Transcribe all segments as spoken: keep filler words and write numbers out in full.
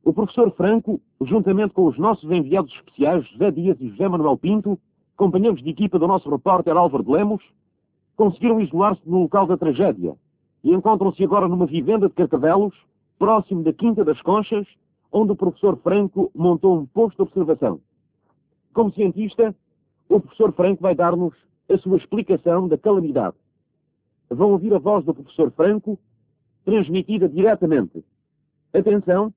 o professor Franco, juntamente com os nossos enviados especiais José Dias e José Manuel Pinto, companheiros de equipa do nosso repórter Álvaro de Lemos, conseguiram isolar-se no local da tragédia e encontram-se agora numa vivenda de Carcavelos, próximo da Quinta das Conchas, onde o professor Franco montou um posto de observação. Como cientista, o professor Franco vai dar-nos a sua explicação da calamidade. Vão ouvir a voz do professor Franco, transmitida diretamente. Atenção!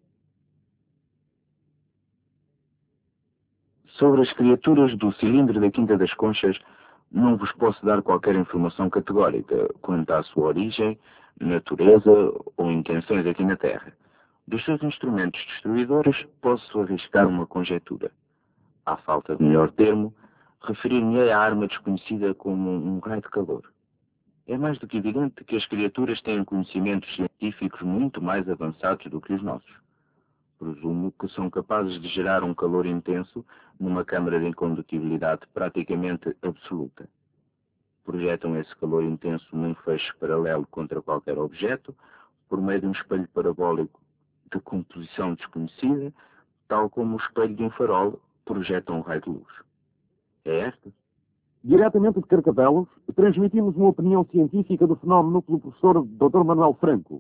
Sobre as criaturas do cilindro da Quinta das Conchas, não vos posso dar qualquer informação categórica quanto à sua origem, natureza ou intenções aqui na Terra. Dos seus instrumentos destruidores, posso arriscar uma conjectura. À falta de melhor termo, referir-me-ei à arma desconhecida como um raio de calor. É mais do que evidente que as criaturas têm conhecimentos científicos muito mais avançados do que os nossos. Presumo que são capazes de gerar um calor intenso numa câmara de incondutibilidade praticamente absoluta. Projetam esse calor intenso num feixe paralelo contra qualquer objeto, por meio de um espelho parabólico de composição desconhecida, tal como o espelho de um farol projeta um raio de luz. É esta? Diretamente de Carcavelos, transmitimos uma opinião científica do fenómeno pelo professor doutor Manuel Franco.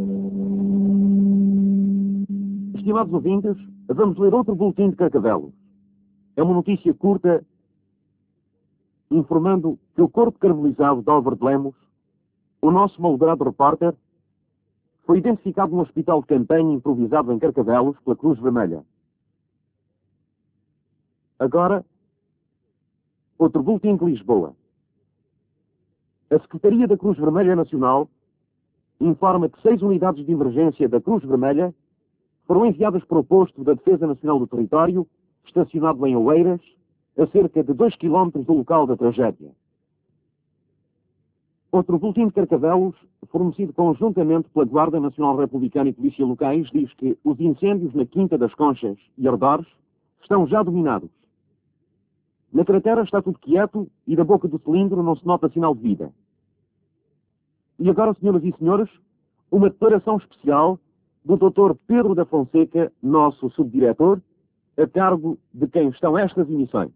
Estimados ouvintes, vamos ler outro boletim de Carcavelos. É uma notícia curta, informando que o corpo caramelizado de Álvaro de Lemos, o nosso malogrado repórter, foi identificado num hospital de campanha improvisado em Carcavelos pela Cruz Vermelha. Agora, outro boletim de Lisboa. A Secretaria da Cruz Vermelha Nacional informa que seis unidades de emergência da Cruz Vermelha foram enviadas para o posto da Defesa Nacional do Território, estacionado em Oeiras, a cerca de dois quilómetros do local da tragédia. Outro boletim de Carcavelos, fornecido conjuntamente pela Guarda Nacional Republicana e Polícia Locais, diz que os incêndios na Quinta das Conchas e arredores estão já dominados. Na cratera está tudo quieto e da boca do cilindro não se nota sinal de vida. E agora, senhoras e senhores, uma declaração especial do doutor Pedro da Fonseca, nosso subdiretor, a cargo de quem estão estas emissões.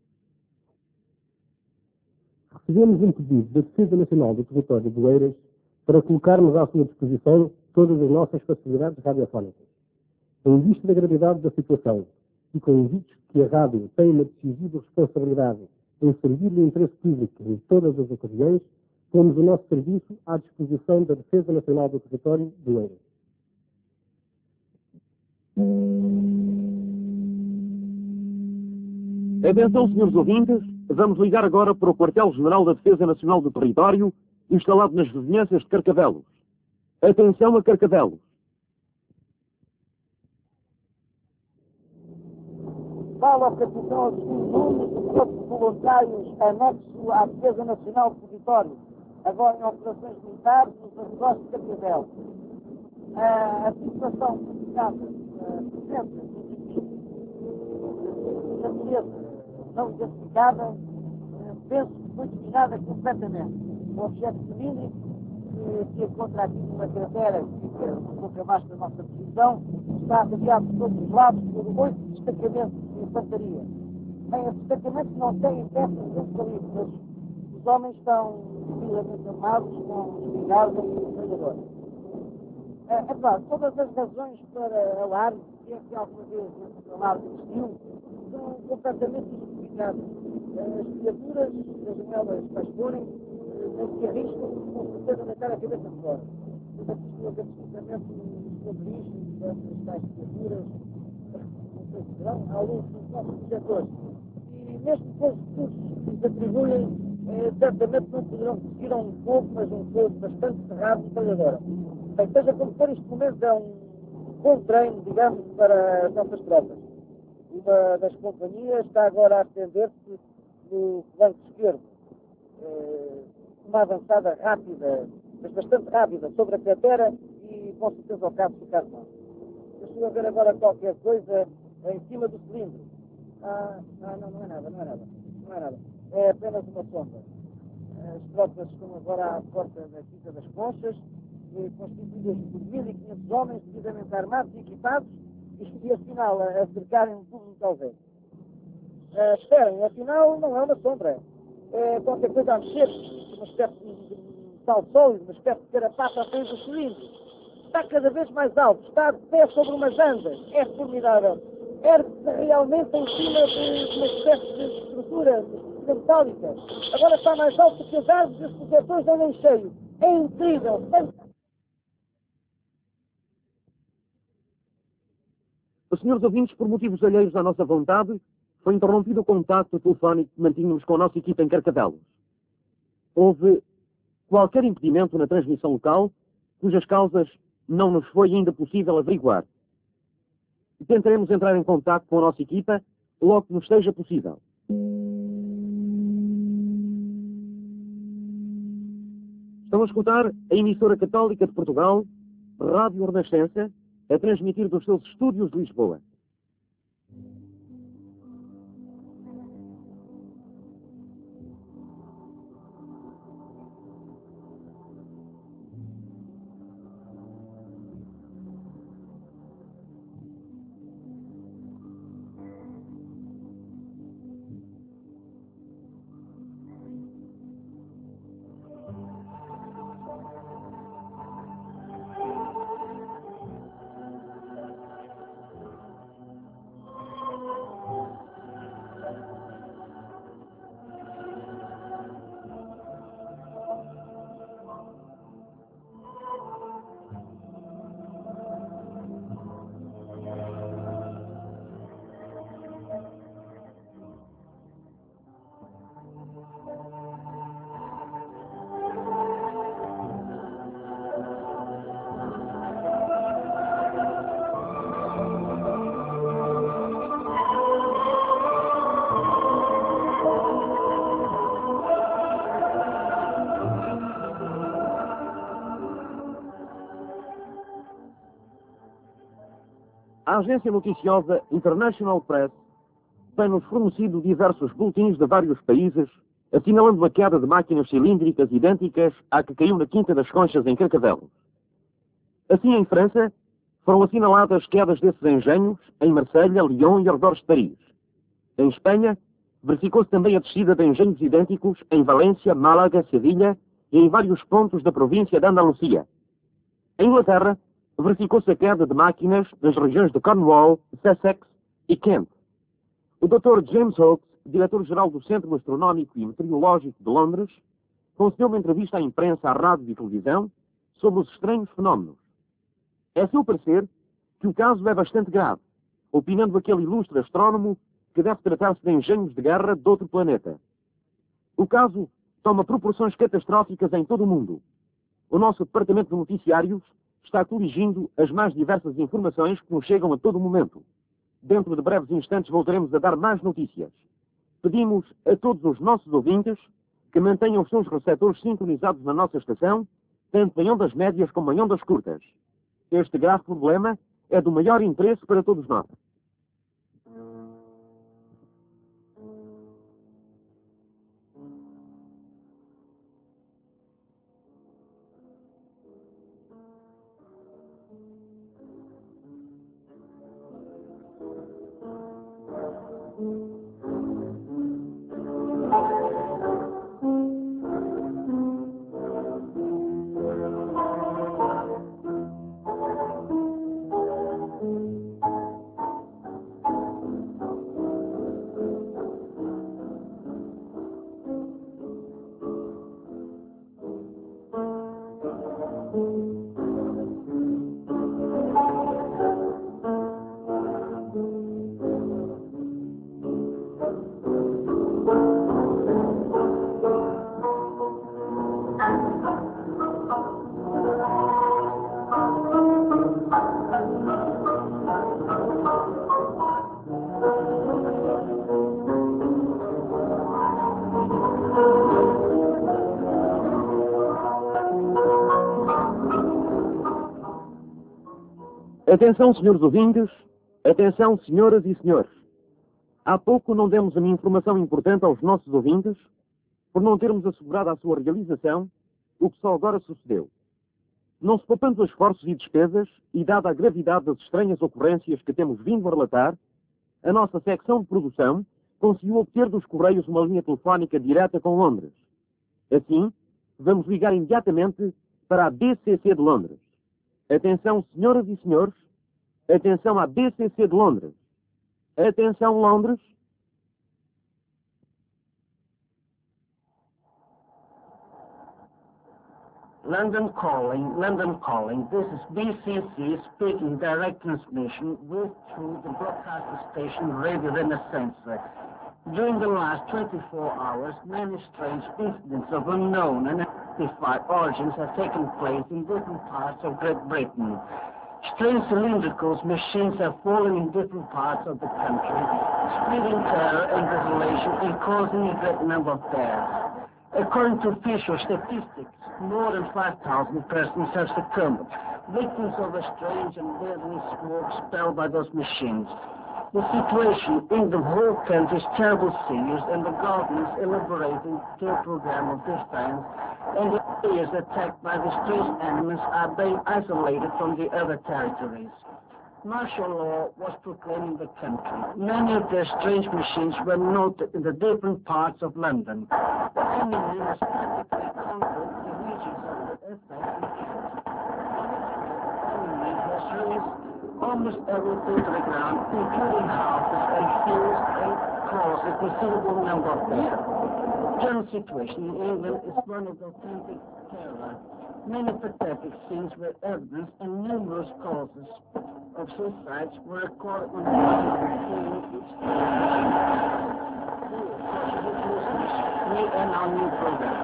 Recebemos um pedido da Defesa Nacional do Território de Oeiras para colocarmos à sua disposição todas as nossas facilidades radiofónicas. Em vista da gravidade da situação e convictos que a rádio tem uma decisiva responsabilidade em servir o interesse público em todas as ocasiões, pomos o nosso serviço à disposição da Defesa Nacional do Território de Oeiras. Atenção, senhores ouvintes, vamos ligar agora para o Quartel-General da Defesa Nacional do Território, instalado nas vizinhanças de Carcavelos. Atenção a Carcavelos. Fala ao capitão Agostinho Nunes, do Corpo de Voluntários anexo à Defesa Nacional do Território, agora em operações militares nos arredores de Carcavelos. A, a situação complicada presente de natureza não identificada, penso que foi dominada completamente. O objeto lumínico que se encontra aqui numa cratera que fica um pouco abaixo da nossa posição está rodeado de todos os lados por oito destacamentos de infantaria. Bem, esses destacamentos não têm peças de calibre, mas os homens estão devidamente armados com espingardas e metralhadoras. É, é verdade, todas as razões para alarme, se é que alguma vez esse alarme existiu, são completamente justificadas. As criaturas, sejam elas quais forem, não se arriscam com certeza deitar a cabeça fora. Portanto, isto é um absolutamente sobre isto, dessas tais criaturas, não sei se serão, à luz dos nossos projetores. E mesmo com os recursos que lhes atribuem, eh, certamente não poderão conseguir um fogo, mas um fogo bastante cerrado e metralhadora. Bem, seja como for, este momento é um bom treino, digamos, para as nossas tropas. Uma das companhias está agora a atender-se no flanco esquerdo. Eh, uma avançada rápida, mas bastante rápida, sobre a cratera e com certeza ao cabo ficar mal. Eu estou a ver agora qualquer coisa em cima do cilindro. Ah, ah, não, não é nada, não é nada. Não é nada. É apenas uma sonda. As tropas estão agora à porta da Quinta das Conchas, constituídas por mil e quinhentos homens devidamente armados e equipados, e afinal a, a cercarem um túmulo de alvém. Uh, esperem, afinal não é uma sombra. É qualquer coisa a mexer, uma espécie de sal sólido, uma espécie de carapata atrás do cilindro. Está cada vez mais alto, está de pé sobre umas andas. É formidável. Ergue-se realmente em cima de uma espécie de estrutura metálica. Agora está mais alto que as árvores e os protetores andam em cheio. É incrível. Senhores ouvintes, por motivos alheios à nossa vontade, foi interrompido o contacto telefónico que mantínhamos com a nossa equipa em Carcavelos. Houve qualquer impedimento na transmissão local, cujas causas não nos foi ainda possível averiguar. Tentaremos entrar em contacto com a nossa equipa logo que nos seja possível. Estão a escutar a emissora católica de Portugal, Rádio Renascença, a transmitir dos seus estúdios de Lisboa. A agência noticiosa International Press tem-nos fornecido diversos boletins de vários países, assinalando a queda de máquinas cilíndricas idênticas à que caiu na Quinta das Conchas em Carcavelos. Assim, em França, foram assinaladas quedas desses engenhos em Marselha, Lyon e arredores de Paris. Em Espanha, verificou-se também a descida de engenhos idênticos em Valência, Málaga, Sevilha e em vários pontos da província de Andalucia. Em Inglaterra, verificou-se a queda de máquinas nas regiões de Cornwall, Sussex e Kent. O doutor James Hawkes, diretor-geral do Centro Astronómico e Meteorológico de Londres, concedeu uma entrevista à imprensa, à rádio e televisão sobre os estranhos fenómenos. É seu parecer que o caso é bastante grave, opinando aquele ilustre astrónomo que deve tratar-se de engenhos de guerra de outro planeta. O caso toma proporções catastróficas em todo o mundo. O nosso departamento de noticiários está coligindo as mais diversas informações que nos chegam a todo momento. Dentro de breves instantes voltaremos a dar mais notícias. Pedimos a todos os nossos ouvintes que mantenham os seus receptores sintonizados na nossa estação, tanto em ondas médias como em ondas curtas. Este grave problema é do maior interesse para todos nós. Atenção, senhores ouvintes. Atenção, senhoras e senhores. Há pouco não demos uma informação importante aos nossos ouvintes por não termos assegurado a sua realização, o que só agora sucedeu. Não se poupando esforços e despesas, e dada a gravidade das estranhas ocorrências que temos vindo a relatar, a nossa secção de produção conseguiu obter dos Correios uma linha telefónica direta com Londres. Assim, vamos ligar imediatamente para a B C C de Londres. Atenção, senhoras e senhores. Atenção à B C C de Londres. Atenção, Londres. London calling, London calling. This is B C C speaking direct transmission with through the broadcast station Radio Renaissance. During the last twenty-four hours, many strange incidents of unknown and unidentified origins have taken place in different parts of Great Britain. Strange cylindrical machines have fallen in different parts of the country, spreading terror and desolation and causing a great number of deaths. According to official statistics, more than five thousand persons have succumbed, victims of a strange and deadly smoke spelled by those machines. The situation in the whole country is terrible serious, and the government is elaborating a program of this kind, and the areas attacked by the strange animals are being isolated from the other territories. Martial law was proclaimed in the country. Many of the strange machines were noted in the different parts of London. The enemy has practically conquered the regions of the Essex and Kent. The enemy has released almost everything to the ground, including houses and fields, and caused a considerable number of deaths. The general situation in England is one of authentic terror. Many pathetic scenes were evidenced, and numerous causes of suicides were recorded on the body of the scene each day. We end our new program.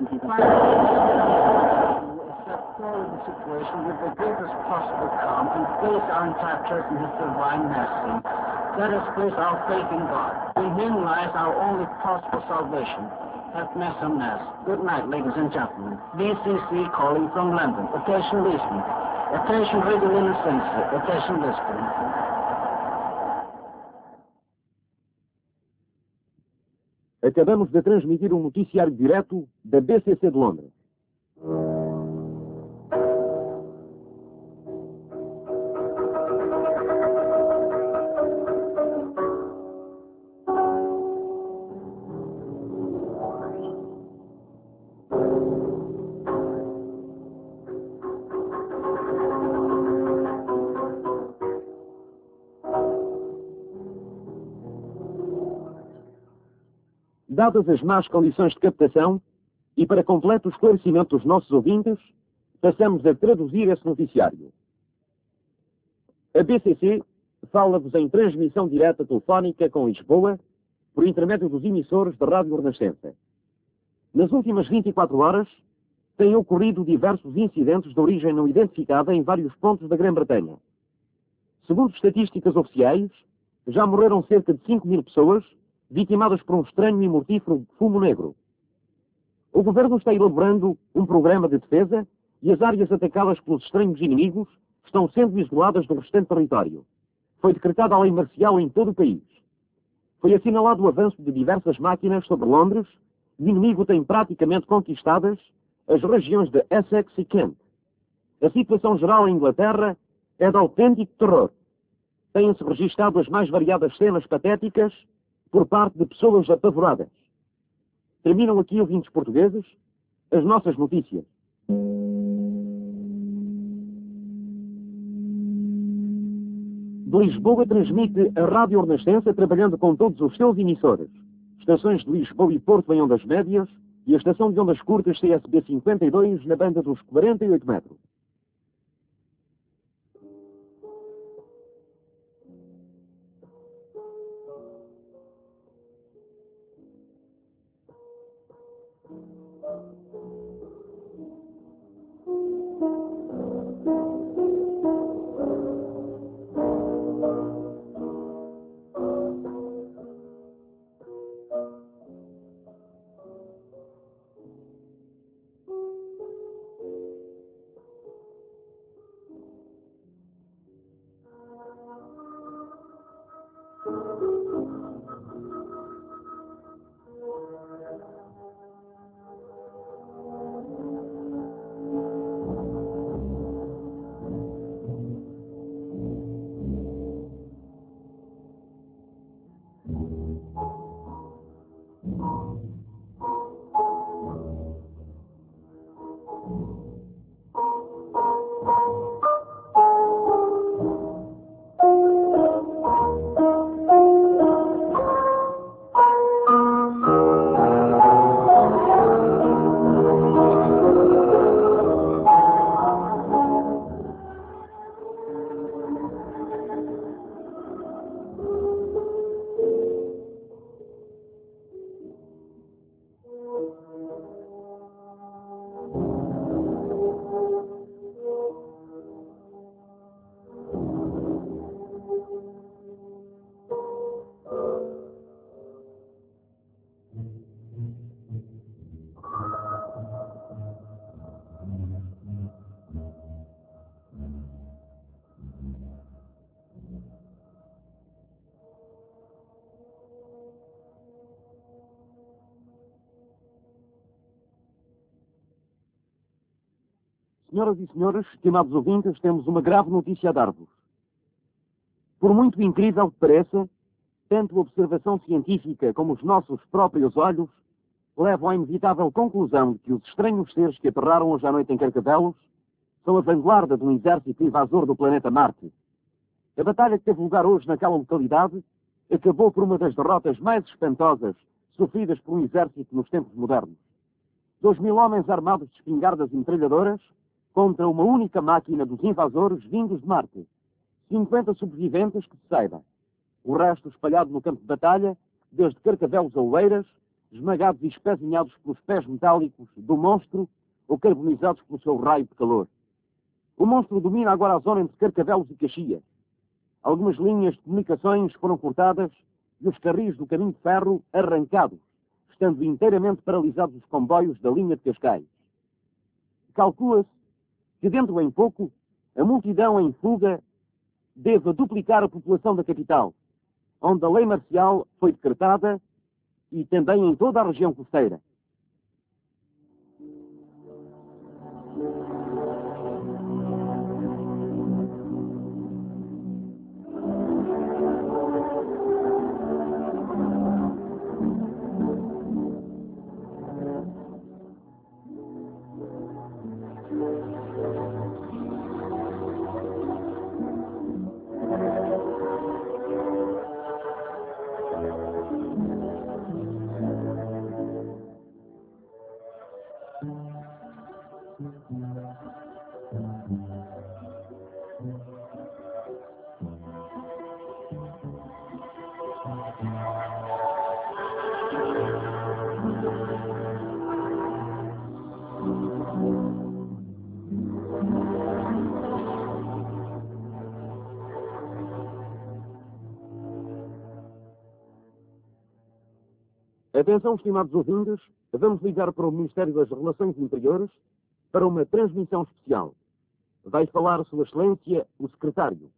Finally, the situation with the greatest possible calm and place our entire trust in His divine mercy. Let us place our faith in God. In Him lies our only possible salvation. Have mercy on us. Good night, ladies and gentlemen. B C C calling from London. Attention listening. Attention Radio Renaissance. Attention listening. Acabamos de transmitir um noticiário direto da B C C de Londres. Dadas as más condições de captação, e para completo esclarecimento dos nossos ouvintes, passamos a traduzir esse noticiário. A B C C fala-vos em transmissão direta telefónica com Lisboa, por intermédio dos emissores da Rádio Renascença. Nas últimas vinte e quatro horas, têm ocorrido diversos incidentes de origem não identificada em vários pontos da Grã-Bretanha. Segundo estatísticas oficiais, já morreram cerca de cinco mil pessoas, vitimadas por um estranho e mortífero fumo negro. O governo está elaborando um programa de defesa e as áreas atacadas pelos estranhos inimigos estão sendo isoladas do restante território. Foi decretada a lei marcial em todo o país. Foi assinalado o avanço de diversas máquinas sobre Londres e o inimigo tem praticamente conquistadas as regiões de Essex e Kent. A situação geral em Inglaterra é de autêntico terror. Têm-se registado as mais variadas cenas patéticas por parte de pessoas apavoradas. Terminam aqui, ouvintes portugueses, as nossas notícias. De Lisboa transmite a Rádio Renascença trabalhando com todos os seus emissores. Estações de Lisboa e Porto em ondas médias e a estação de ondas curtas C S B cinquenta e dois na banda dos quarenta e oito metros. Senhoras e senhores, estimados ouvintes, temos uma grave notícia a dar-vos. Por muito incrível que pareça, tanto a observação científica como os nossos próprios olhos levam à inevitável conclusão de que os estranhos seres que aterraram hoje à noite em Carcavelos são a vanguarda de um exército invasor do planeta Marte. A batalha que teve lugar hoje naquela localidade acabou por uma das derrotas mais espantosas sofridas por um exército nos tempos modernos. Dois mil homens armados de espingardas e metralhadoras contra uma única máquina dos invasores vindos de Marte. cinquenta sobreviventes que se saiba. O resto espalhado no campo de batalha, desde Carcavelos a Oeiras, esmagados e espezinhados pelos pés metálicos do monstro ou carbonizados pelo seu raio de calor. O monstro domina agora a zona entre Carcavelos e Caxias. Algumas linhas de comunicações foram cortadas e os carris do caminho de ferro arrancados, estando inteiramente paralisados os comboios da linha de Cascais. Calcula-se que dentro em pouco a multidão em fuga deva duplicar a população da capital, onde a lei marcial foi decretada, e também em toda a região costeira. Atenção, estimados ouvintes, vamos ligar para o Ministério das Relações Interiores para uma transmissão especial. Vai falar Sua Excelência, o Secretário.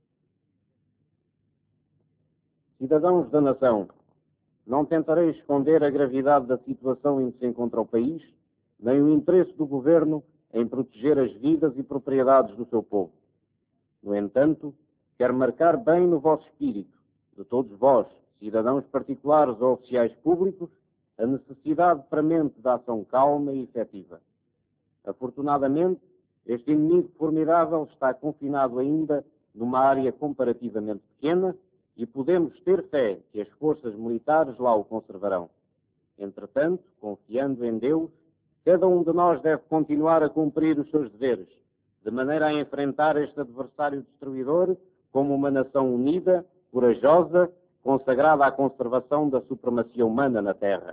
Cidadãos da nação, não tentarei esconder a gravidade da situação em que se encontra o país, nem o interesse do Governo em proteger as vidas e propriedades do seu povo. No entanto, quero marcar bem no vosso espírito, de todos vós, cidadãos particulares ou oficiais públicos, a necessidade premente da ação calma e efetiva. Afortunadamente, este inimigo formidável está confinado ainda numa área comparativamente pequena e podemos ter fé que as forças militares lá o conservarão. Entretanto, confiando em Deus, cada um de nós deve continuar a cumprir os seus deveres, de maneira a enfrentar este adversário destruidor como uma nação unida, corajosa, consagrada à conservação da supremacia humana na Terra.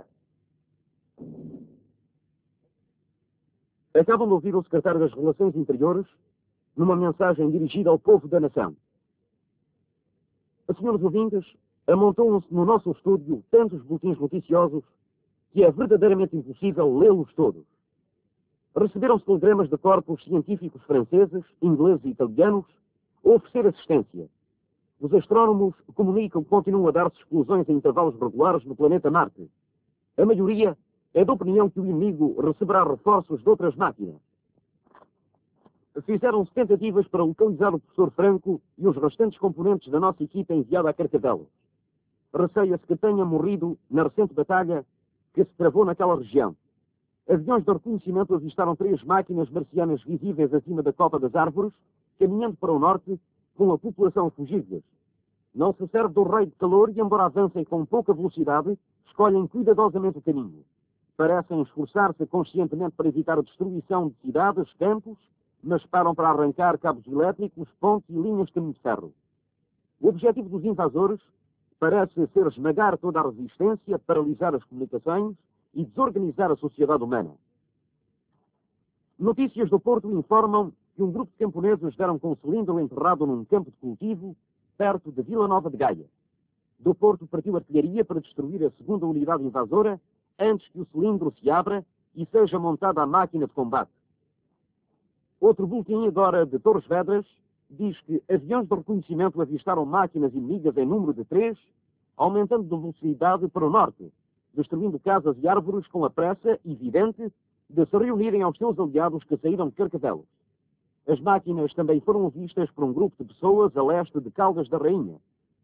Acabam de ouvir o Secretário das Relações Interiores numa mensagem dirigida ao povo da nação. Senhores ouvintes, amontoam-se no nosso estúdio tantos boletins noticiosos que é verdadeiramente impossível lê-los todos. Receberam-se telegramas de corpos científicos franceses, ingleses e italianos a oferecer assistência. Os astrónomos comunicam que continuam a dar-se explosões em intervalos regulares no planeta Marte. A maioria é da opinião que o inimigo receberá reforços de outras máquinas. Fizeram-se tentativas para localizar o professor Franco e os restantes componentes da nossa equipa enviada a Carcavelos. Receia-se que tenha morrido na recente batalha que se travou naquela região. Aviões de reconhecimento avistaram três máquinas marcianas visíveis acima da copa das árvores, caminhando para o norte, com a população a fugir-lhes. Não se serve do raio de calor e, embora avancem com pouca velocidade, escolhem cuidadosamente o caminho. Parecem esforçar-se conscientemente para evitar a destruição de cidades, campos, mas param para arrancar cabos elétricos, pontes e linhas de caminho de ferro. O objetivo dos invasores parece ser esmagar toda a resistência, paralisar as comunicações e desorganizar a sociedade humana. Notícias do Porto informam que um grupo de camponeses deram com um cilindro enterrado num campo de cultivo perto de Vila Nova de Gaia. Do Porto partiu artilharia para destruir a segunda unidade invasora antes que o cilindro se abra e seja montada a máquina de combate. Outro boletim agora de Torres Vedras diz que aviões de reconhecimento avistaram máquinas inimigas em número de três, aumentando de velocidade para o norte, destruindo casas e árvores com a pressa evidente de se reunirem aos seus aliados que saíram de Carcavelos. As máquinas também foram vistas por um grupo de pessoas a leste de Caldas da Rainha.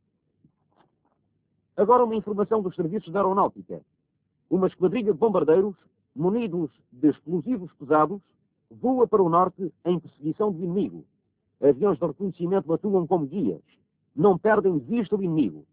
Agora uma informação dos serviços da aeronáutica. Uma esquadrilha de bombardeiros, munidos de explosivos pesados, voa para o norte em perseguição do inimigo. Aviões de reconhecimento atuam como guias. Não perdem de vista o inimigo.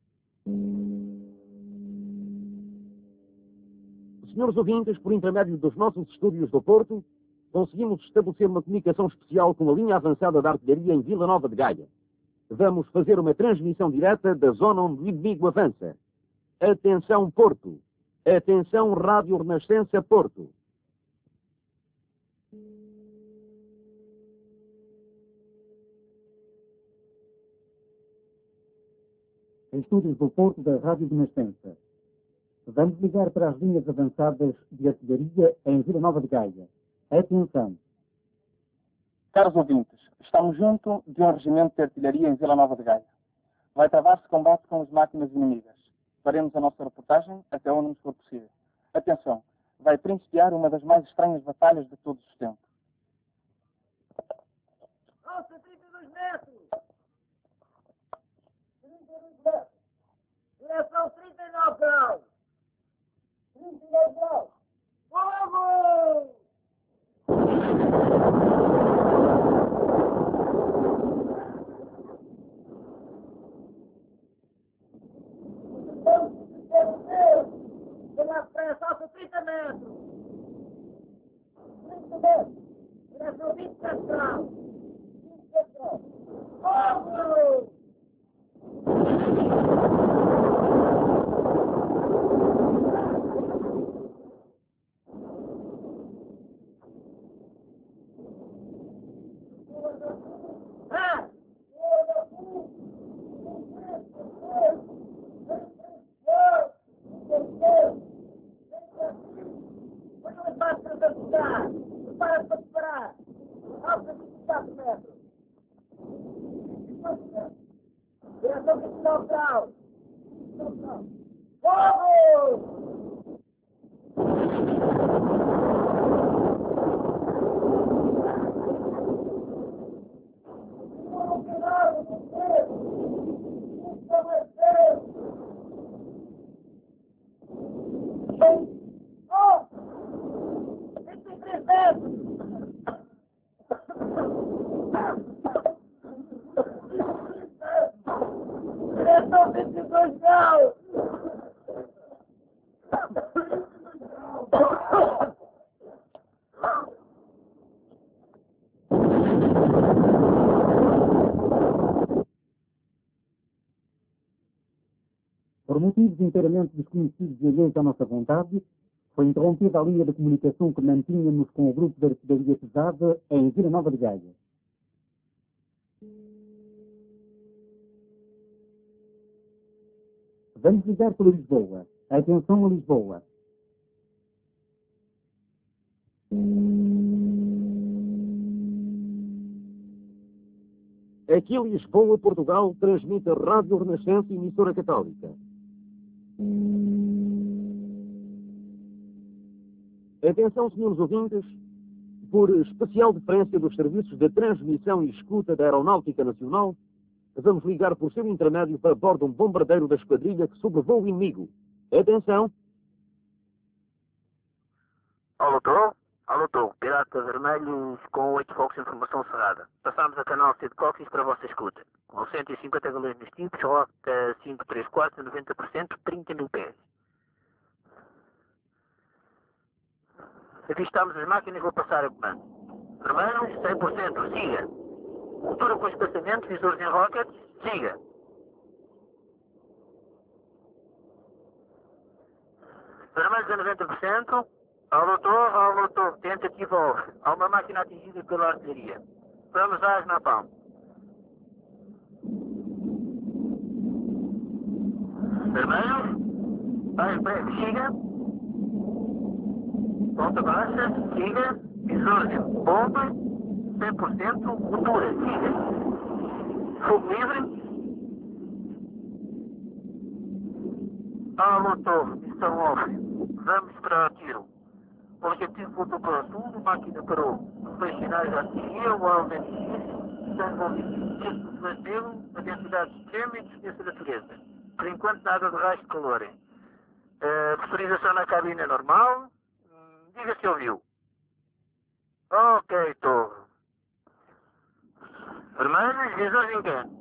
Senhores ouvintes, por intermédio dos nossos estúdios do Porto, conseguimos estabelecer uma comunicação especial com a linha avançada da artilharia em Vila Nova de Gaia. Vamos fazer uma transmissão direta da zona onde o inimigo avança. Atenção, Porto. Atenção, Rádio Renascença, Porto. Estúdios do Porto da Rádio Renascença. Vamos ligar para as linhas avançadas de artilharia em Vila Nova de Gaia. Atenção. Caros ouvintes, estamos junto de um regimento de artilharia em Vila Nova de Gaia. Vai travar-se combate com as máquinas inimigas. Faremos a nossa reportagem até onde nos for possível. Atenção, vai principiar uma das mais estranhas batalhas de todos os tempos. Alça trinta e dois metros! trinta e dois metros! Direção trinta e nove graus! trinta e nove graus! Fogo! Pela frente, alça trinta metros! trinta metros! Direção vinte e sete graus! vinte e sete graus! Fogo! Ah! Prepara para disparar! Alça vinte e quatro metros! Direção vinte e nove graus! Fogo! Direção vinte e dois graus! Por motivos inteiramente desconhecidos e alheios à nossa vontade, foi interrompida a linha de comunicação que mantínhamos com o grupo de artilharia pesada em Vila Nova de Gaia. Vamos ligar para Lisboa. Atenção a Lisboa. Aqui Lisboa, Portugal, transmite a Rádio Renascença, emissora católica. Atenção, senhores ouvintes, por especial deferência dos serviços de transmissão e escuta da Aeronáutica Nacional, vamos ligar por seu intermédio para bordo um bombardeiro da esquadrilha que sobrevoa o inimigo. Atenção! Alô, Tô? Alô, Tô. Pirata Vermelhos com oito focos de informação cerrada. Passamos a canal C de Cóccix para a vossa escuta. Com cento e cinquenta galões nos tipos, rota cinco três quatro, noventa por cento, trinta mil pés. Avistamos as máquinas e vou passar a comando. Vermelhos, cem por cento, siga. Motor com espaçamento, visores em rockets, siga. Vermelhos a noventa por cento. Alô, Tô, alô, Tô. Tentativa off. Há uma máquina atingida pela artilharia. Vamos às napalm. Vermelhos. Vai, breve, siga. Ponta baixa, siga. Visores, bomba. cem por cento. Motora, siga. Fogo livre. Alô, Tô. Missão off. Vamos para o tiro. O objetivo voltou para o sul, a máquina parou. depois sinais de artilharia, o alvo é difícil, está envolvido este vazio, a densidade extrema e distância da natureza. Por enquanto nada de rastro de calor. Uh, pressurização na cabine é normal. Hum, diga se ouviu. Ok, estou. Vermelhos, visores em canto.